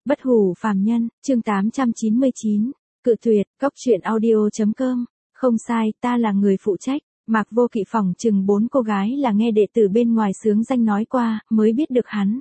Bất hủ phàm nhân, chương 899, cự tuyệt, cốc truyện audio.com, không sai, ta là người phụ trách. Mạc Vô Kỵ phỏng chừng 4 cô gái là nghe đệ tử bên ngoài xướng danh nói qua, mới biết được hắn.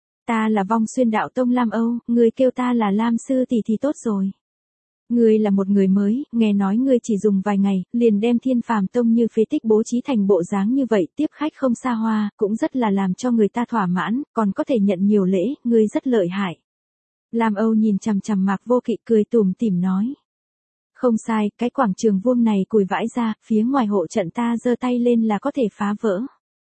Ta là Vong Xuyên Đạo Tông Lam Âu, người kêu ta là Lam Sư tỷ thì tốt rồi. Ngươi là một người mới, nghe nói ngươi chỉ dùng vài ngày, liền đem Thiên Phàm Tông như phế tích bố trí thành bộ dáng như vậy, tiếp khách không xa hoa, cũng rất là làm cho người ta thỏa mãn, còn có thể nhận nhiều lễ, ngươi rất lợi hại. Lam Âu nhìn chằm chằm Mạc Vô Kỵ cười tủm tỉm nói. Không sai, cái quảng trường vuông này cùi vãi ra, phía ngoài hộ trận ta giơ tay lên là có thể phá vỡ.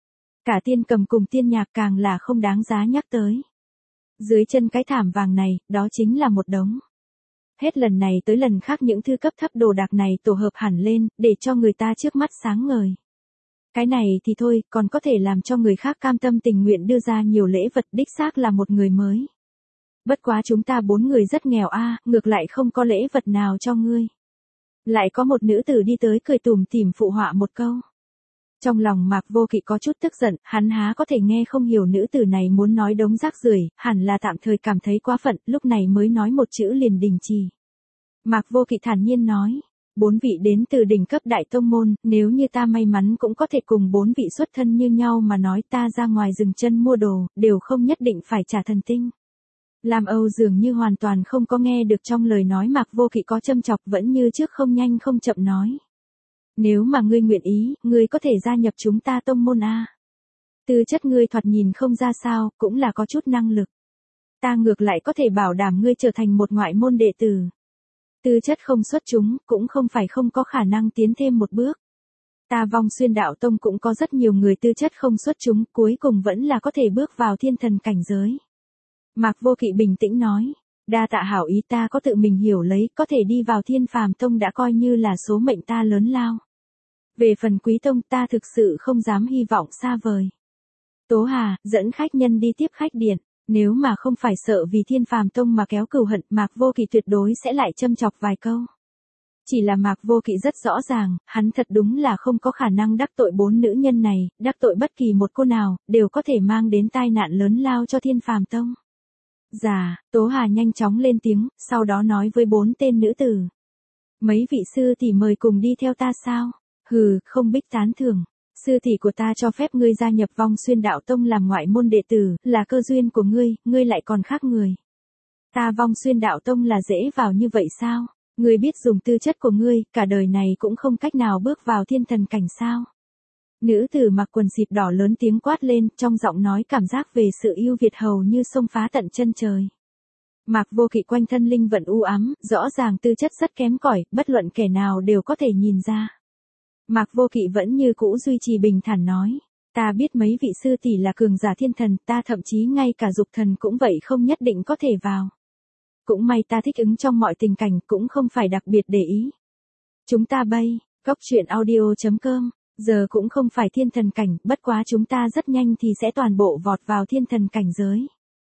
Cả tiên cầm cùng tiên nhạc càng là không đáng giá nhắc tới. Dưới chân cái thảm vàng này, đó chính là một đống. Hết lần này tới lần khác những thư cấp thấp đồ đạc này tổ hợp hẳn lên, để cho người ta trước mắt sáng ngời. Cái này thì thôi, còn có thể làm cho người khác cam tâm tình nguyện đưa ra nhiều lễ vật, đích xác là một người mới. Bất quá chúng ta 4 người rất nghèo a, ngược lại không có lễ vật nào cho ngươi. Lại có một nữ tử đi tới cười tủm tỉm phụ họa một câu. Trong lòng Mạc Vô Kỵ có chút tức giận, hắn há có thể nghe không hiểu nữ tử này muốn nói đống rác rưởi, hẳn là tạm thời cảm thấy quá phận, lúc này mới nói một chữ liền đình chỉ. Mạc Vô Kỵ thản nhiên nói, 4 vị đến từ đỉnh cấp đại tông môn, nếu như ta may mắn cũng có thể cùng 4 vị xuất thân như nhau mà nói ta ra ngoài dừng chân mua đồ, đều không nhất định phải trả thần tinh. Lam Âu dường như hoàn toàn không có nghe được trong lời nói Mạc Vô Kỵ có châm chọc, vẫn như trước không nhanh không chậm nói. Nếu mà ngươi nguyện ý, ngươi có thể gia nhập chúng ta tông môn a. Tư chất ngươi thoạt nhìn không ra sao, cũng là có chút năng lực. Ta ngược lại có thể bảo đảm ngươi trở thành một ngoại môn đệ tử. Tư chất không xuất chúng, cũng không phải không có khả năng tiến thêm một bước. Ta Vong Xuyên Đạo Tông cũng có rất nhiều người tư chất không xuất chúng, cuối cùng vẫn là có thể bước vào thiên thần cảnh giới. Mạc Vô Kỵ bình tĩnh nói, đa tạ hảo ý, ta có tự mình hiểu lấy, có thể đi vào Thiên Phàm Tông đã coi như là số mệnh ta lớn lao. Về phần Quý Tông ta thực sự không dám hy vọng xa vời. Tố Hà, dẫn khách nhân đi tiếp khách điện, nếu mà không phải sợ vì Thiên Phàm Tông mà kéo cừu hận, Mạc Vô Kỵ tuyệt đối sẽ lại châm chọc vài câu. Chỉ là Mạc Vô Kỵ rất rõ ràng, hắn thật đúng là không có khả năng đắc tội 4 nữ nhân này, đắc tội bất kỳ một cô nào, đều có thể mang đến tai nạn lớn lao cho Thiên Phàm Tông. Dạ, Tố Hà nhanh chóng lên tiếng, sau đó nói với 4 tên nữ tử. Mấy vị sư tỷ mời cùng đi theo ta sao? Hừ, không bích tán thưởng. Sư tỷ của ta cho phép ngươi gia nhập Vong Xuyên Đạo Tông làm ngoại môn đệ tử, là cơ duyên của ngươi lại còn khác người. Ta Vong Xuyên Đạo Tông là dễ vào như vậy sao? Ngươi biết dùng tư chất của ngươi, cả đời này cũng không cách nào bước vào thiên thần cảnh sao? Nữ tử mặc quần xịp đỏ lớn tiếng quát lên, trong giọng nói cảm giác về sự yêu Việt hầu như xông phá tận chân trời. Mạc Vô Kỵ quanh thân linh vận u ám, rõ ràng tư chất rất kém cỏi, bất luận kẻ nào đều có thể nhìn ra. Mạc Vô Kỵ vẫn như cũ duy trì bình thản nói, ta biết mấy vị sư tỷ là cường giả thiên thần, ta thậm chí ngay cả dục thần cũng vậy không nhất định có thể vào. Cũng may ta thích ứng trong mọi tình cảnh, cũng không phải đặc biệt để ý. Chúng ta bay, cốc truyện audio.com. Giờ cũng không phải thiên thần cảnh, bất quá chúng ta rất nhanh thì sẽ toàn bộ vọt vào thiên thần cảnh giới.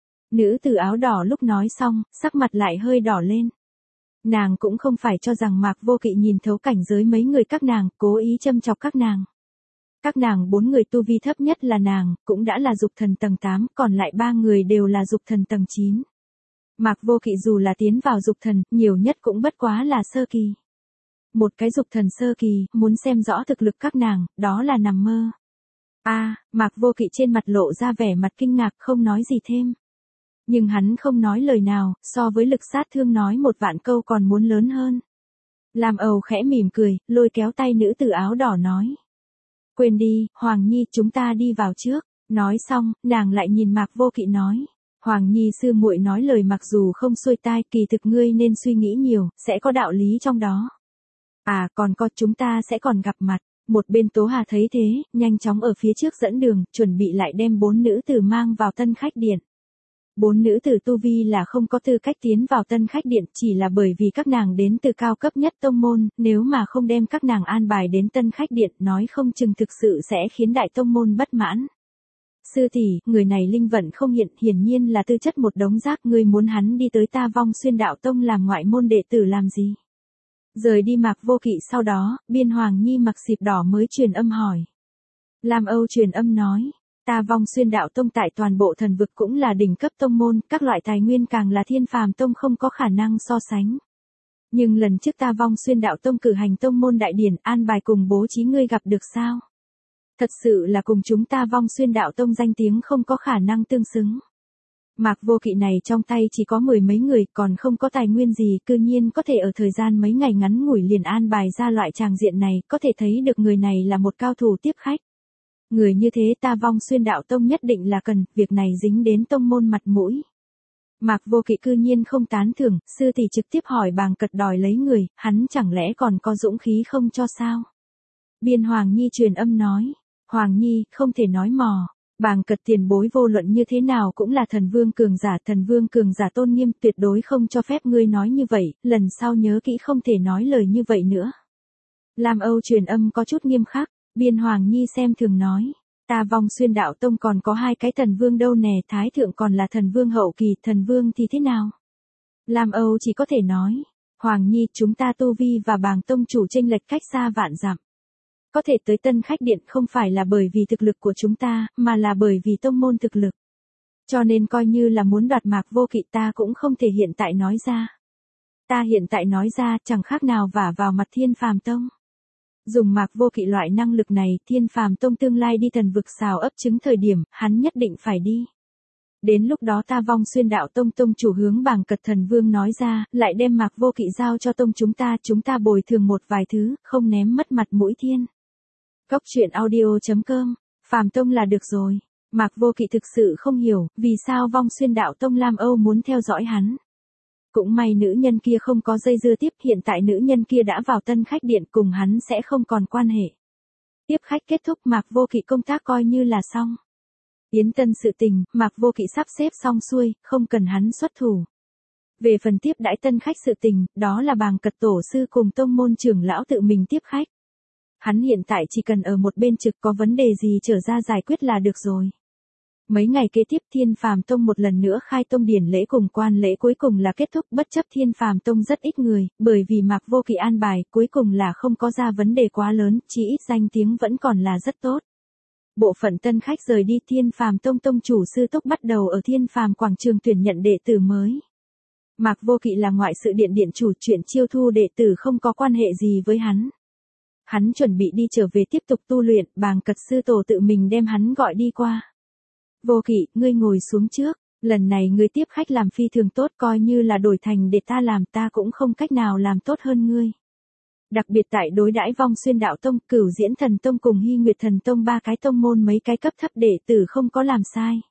Nữ tử áo đỏ lúc nói xong, sắc mặt lại hơi đỏ lên. Nàng cũng không phải cho rằng Mạc Vô Kỵ nhìn thấu cảnh giới mấy người các nàng, cố ý châm chọc các nàng. Các nàng 4 người tu vi thấp nhất là nàng, cũng đã là dục thần tầng 8, còn lại 3 người đều là dục thần tầng 9. Mạc Vô Kỵ dù là tiến vào dục thần, nhiều nhất cũng bất quá là sơ kỳ. Một cái dục thần sơ kỳ, muốn xem rõ thực lực các nàng, đó là nằm mơ. Mạc Vô Kỵ trên mặt lộ ra vẻ mặt kinh ngạc, không nói gì thêm. Nhưng hắn không nói lời nào, so với lực sát thương nói 1 vạn câu còn muốn lớn hơn. Lam Âu khẽ mỉm cười, lôi kéo tay nữ tử áo đỏ nói. Quên đi, Hoàng Nhi, chúng ta đi vào trước. Nói xong, nàng lại nhìn Mạc Vô Kỵ nói. Hoàng Nhi sư muội nói lời mặc dù không xuôi tai, kỳ thực ngươi nên suy nghĩ nhiều, sẽ có đạo lý trong đó. Còn có chúng ta sẽ còn gặp mặt. Một bên Tố Hà thấy thế, nhanh chóng ở phía trước dẫn đường, chuẩn bị lại đem 4 nữ tử mang vào tân khách điện. 4 nữ tử tu vi là không có tư cách tiến vào tân khách điện, chỉ là bởi vì các nàng đến từ cao cấp nhất tông môn, nếu mà không đem các nàng an bài đến tân khách điện, nói không chừng thực sự sẽ khiến đại tông môn bất mãn. Sư tỷ, người này linh vận không hiện, hiển nhiên là tư chất một đống rác, ngươi muốn hắn đi tới ta Vong Xuyên Đạo Tông làm ngoại môn đệ tử làm gì? Rời đi Mạc Vô Kỵ sau đó, Biên Hoàng Nhi mặc xịp đỏ mới truyền âm hỏi. Lam Âu truyền âm nói, Ta Vong Xuyên Đạo Tông tại toàn bộ thần vực cũng là đỉnh cấp tông môn, các loại tài nguyên càng là Thiên Phàm Tông không có khả năng so sánh. Nhưng lần trước ta Vong Xuyên Đạo Tông cử hành tông môn đại điển an bài cùng bố trí ngươi gặp được sao? Thật sự là cùng chúng ta Vong Xuyên Đạo Tông danh tiếng không có khả năng tương xứng. Mạc Vô Kỵ này trong tay chỉ có 10 mấy người còn không có tài nguyên gì, cư nhiên có thể ở thời gian mấy ngày ngắn ngủi liền an bài ra loại tràng diện này, có thể thấy được người này là một cao thủ tiếp khách. Người như thế ta Vong Xuyên Đạo Tông nhất định là cần, việc này dính đến tông môn mặt mũi. Mạc Vô Kỵ cư nhiên không tán thưởng, sư tỷ trực tiếp hỏi Bàng Cật đòi lấy người, hắn chẳng lẽ còn có dũng khí không cho sao? Biên Hoàng Nhi truyền âm nói, Hoàng Nhi không thể nói mò. Bàng Cật tiền bối vô luận như thế nào cũng là thần vương cường giả tôn nghiêm, tuyệt đối không cho phép ngươi nói như vậy, lần sau nhớ kỹ không thể nói lời như vậy nữa. Lam Âu truyền âm có chút nghiêm khắc, Biên Hoàng Nhi xem thường nói, ta Vong Xuyên Đạo Tông còn có 2 cái thần vương đâu nè, Thái Thượng còn là thần vương hậu kỳ, thần vương thì thế nào? Lam Âu chỉ có thể nói, Hoàng Nhi chúng ta tu vi và Bàng Tông chủ chênh lệch cách xa vạn dặm. Có thể tới Tân Khách Điện không phải là bởi vì thực lực của chúng ta, mà là bởi vì tông môn thực lực. Cho nên coi như là muốn đoạt Mạc Vô Kỵ ta cũng không thể hiện tại nói ra. Ta hiện tại nói ra chẳng khác nào vả vào mặt Thiên Phàm Tông. Dùng Mạc Vô Kỵ loại năng lực này, Thiên Phàm Tông tương lai đi thần vực xào ấp trứng thời điểm, hắn nhất định phải đi. Đến lúc đó ta Vong Xuyên Đạo Tông tông chủ hướng Bàng Cật Thần Vương nói ra, lại đem Mạc Vô Kỵ giao cho tông chúng ta bồi thường một vài thứ, không ném mất mặt mũi thiên. Cốc truyện audio.com, Phàm Tông là được rồi. Mạc Vô Kỵ thực sự không hiểu, vì sao Vong Xuyên Đạo Tông Lam Âu muốn theo dõi hắn. Cũng may nữ nhân kia không có dây dưa tiếp, hiện tại nữ nhân kia đã vào Tân Khách Điện cùng hắn sẽ không còn quan hệ. Tiếp khách kết thúc Mạc Vô Kỵ công tác coi như là xong. Yến Tân sự tình, Mạc Vô Kỵ sắp xếp xong xuôi, không cần hắn xuất thủ. Về phần tiếp đãi tân khách sự tình, đó là Bàng Cật tổ sư cùng tông môn trưởng lão tự mình tiếp khách. Hắn hiện tại chỉ cần ở một bên trực, có vấn đề gì trở ra giải quyết là được rồi. Mấy ngày kế tiếp Thiên Phàm Tông một lần nữa khai tông điển lễ cùng quan lễ cuối cùng là kết thúc, bất chấp Thiên Phàm Tông rất ít người, bởi vì Mạc Vô Kỵ an bài, cuối cùng là không có ra vấn đề quá lớn, chỉ ít danh tiếng vẫn còn là rất tốt. Bộ phận tân khách rời đi, Thiên Phàm Tông tông chủ sư Túc bắt đầu ở Thiên Phàm quảng trường tuyển nhận đệ tử mới. Mạc Vô Kỵ là ngoại sự điện điện chủ, chuyện chiêu thu đệ tử không có quan hệ gì với hắn. Hắn chuẩn bị đi trở về tiếp tục tu luyện, Bàng Cật sư tổ tự mình đem hắn gọi đi qua. Vô Kỵ, ngươi ngồi xuống trước, lần này ngươi tiếp khách làm phi thường tốt, coi như là đổi thành để ta làm, ta cũng không cách nào làm tốt hơn ngươi. Đặc biệt tại đối đãi Vong Xuyên Đạo Tông, Cửu Diễn Thần Tông cùng Hy Nguyệt Thần Tông 3 cái tông môn mấy cái cấp thấp đệ tử không có làm sai.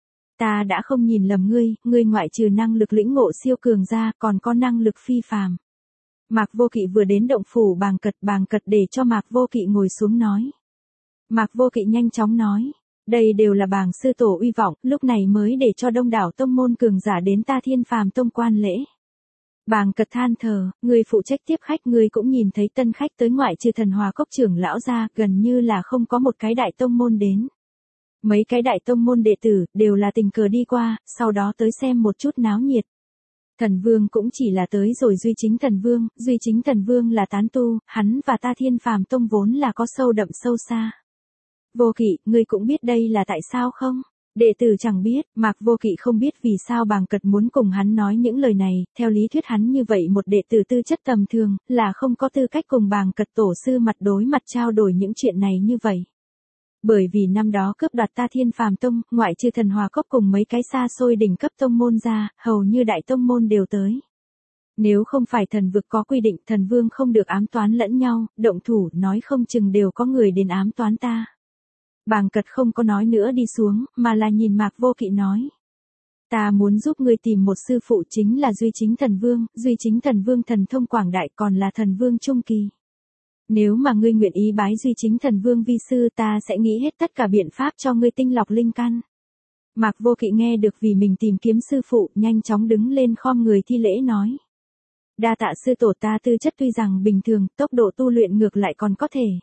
Ta đã không nhìn lầm ngươi ngoại trừ năng lực lĩnh ngộ siêu cường ra, còn có năng lực phi phàm. Mạc Vô Kỵ vừa đến động phủ Bàng Cật để cho Mạc Vô Kỵ ngồi xuống nói. Mạc Vô Kỵ nhanh chóng nói, đây đều là Bàng sư tổ uy vọng, lúc này mới để cho đông đảo tông môn cường giả đến ta Thiên Phàm Tông quan lễ. Bàng Cật than thở, người phụ trách tiếp khách, người cũng nhìn thấy tân khách tới, ngoại trừ Thần Hòa Cốc trưởng lão ra, gần như là không có một cái đại tông môn đến. Mấy cái đại tông môn đệ tử đều là tình cờ đi qua, sau đó tới xem một chút náo nhiệt. Thần Vương cũng chỉ là tới rồi, Duy Chính Thần Vương là tán tu, hắn và ta Thiên Phàm Tông vốn là có sâu đậm sâu xa. Vô Kỵ, ngươi cũng biết đây là tại sao không? Đệ tử chẳng biết, Mạc Vô Kỵ không biết vì sao Bàng Cật muốn cùng hắn nói những lời này, theo lý thuyết hắn như vậy một đệ tử tư chất tầm thường, là không có tư cách cùng Bàng Cật tổ sư mặt đối mặt trao đổi những chuyện này như vậy. Bởi vì năm đó cướp đoạt ta Thiên Phàm Tông, ngoại trừ Thần Hòa Cốc cùng mấy cái xa xôi đỉnh cấp tông môn ra, hầu như đại tông môn đều tới. Nếu không phải thần vực có quy định thần vương không được ám toán lẫn nhau, động thủ nói không chừng đều có người đến ám toán ta. Bàng Cật không có nói nữa đi xuống, mà là nhìn Mạc Vô Kỵ nói. Ta muốn giúp ngươi tìm một sư phụ, chính là Duy Chính Thần Vương thần thông quảng đại, còn là thần vương trung kỳ. Nếu mà ngươi nguyện ý bái Duy Chính Thần Vương vi sư, ta sẽ nghĩ hết tất cả biện pháp cho ngươi tinh lọc linh căn. Mạc Vô Kỵ nghe được vì mình tìm kiếm sư phụ, nhanh chóng đứng lên khom người thi lễ nói. Đa tạ sư tổ, ta tư chất tuy rằng bình thường, tốc độ tu luyện ngược lại còn có thể.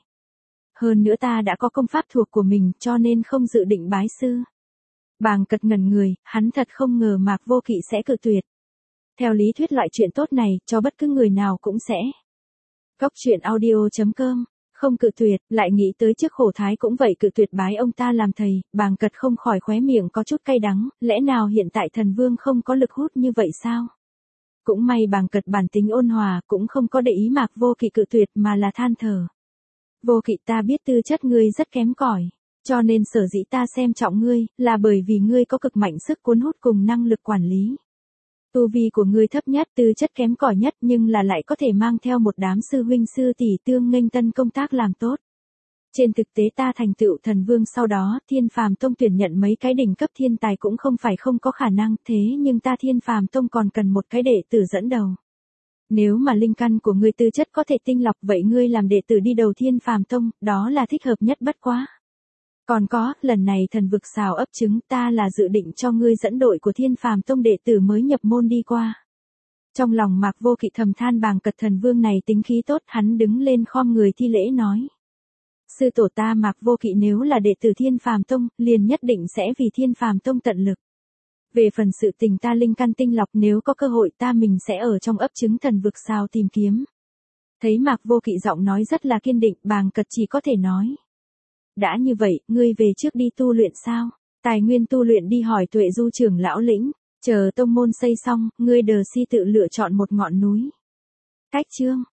Hơn nữa ta đã có công pháp thuộc của mình, cho nên không dự định bái sư. Bàng Cật ngẩn người, hắn thật không ngờ Mạc Vô Kỵ sẽ cự tuyệt. Theo lý thuyết loại chuyện tốt này, cho bất cứ người nào cũng sẽ. Cốc truyện audio.com không cự tuyệt, lại nghĩ tới trước khổ thái cũng vậy cự tuyệt bái ông ta làm thầy, Bàng Cật không khỏi khóe miệng có chút cay đắng, lẽ nào hiện tại thần vương không có lực hút như vậy sao? Cũng may Bàng Cật bản tính ôn hòa, cũng không có để ý Mạc Vô Kỵ cự tuyệt mà là than thở. Vô Kỵ, ta biết tư chất ngươi rất kém cỏi, cho nên sở dĩ ta xem trọng ngươi, là bởi vì ngươi có cực mạnh sức cuốn hút cùng năng lực quản lý. Tu vi của ngươi thấp nhất, tư chất kém cỏi nhất nhưng là lại có thể mang theo một đám sư huynh sư tỷ tương nghênh tân công tác làm tốt. Trên thực tế ta thành tựu thần vương sau đó, Thiên Phàm Tông tuyển nhận mấy cái đỉnh cấp thiên tài cũng không phải không có khả năng, thế nhưng ta Thiên Phàm Tông còn cần một cái đệ tử dẫn đầu. Nếu mà linh căn của ngươi tư chất có thể tinh lọc vậy ngươi làm đệ tử đi đầu Thiên Phàm Tông, đó là thích hợp nhất bất quá. Còn có, lần này thần vực xào ấp trứng ta là dự định cho ngươi dẫn đội của Thiên Phàm Tông đệ tử mới nhập môn đi qua. Trong lòng Mạc Vô Kỵ thầm than Bàng Cật thần vương này tính khí tốt, hắn đứng lên khom người thi lễ nói. Sư tổ ta Mạc Vô Kỵ nếu là đệ tử Thiên Phàm Tông, liền nhất định sẽ vì Thiên Phàm Tông tận lực. Về phần sự tình ta linh căn tinh lọc nếu có cơ hội ta mình sẽ ở trong ấp trứng thần vực sao tìm kiếm. Thấy Mạc Vô Kỵ giọng nói rất là kiên định, Bàng Cật chỉ có thể nói. Đã như vậy, ngươi về trước đi tu luyện sao? Tài nguyên tu luyện đi hỏi Tuệ Du trưởng lão lĩnh, chờ tông môn xây xong, ngươi đờ si tự lựa chọn một ngọn núi. Cách chương